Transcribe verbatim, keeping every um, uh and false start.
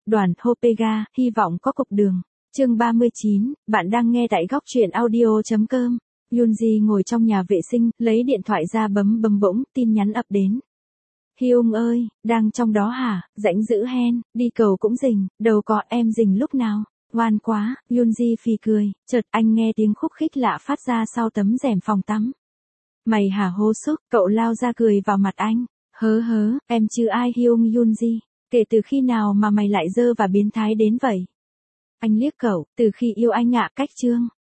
Đoàn Hopega, hy vọng có cục đường. Chương ba mươi chín, bạn đang nghe tại góc truyện audio chấm com. Yoonji ngồi trong nhà vệ sinh, lấy điện thoại ra bấm bấm bỗng, tin nhắn ập đến. Hyung ơi, đang trong đó hả, rãnh dữ hen, đi cầu cũng rình, đầu cọ em rình lúc nào. Ngoan quá, Yoonji phì cười, chợt anh nghe tiếng khúc khích lạ phát ra sau tấm rèm phòng tắm. Mày hả hô súc, cậu lao ra cười vào mặt anh. Hớ hớ, em chứ ai Hyung Yoonji, kể từ khi nào mà mày lại dơ và biến thái đến vậy? Anh liếc cậu, từ khi yêu anh ạ, cách chương.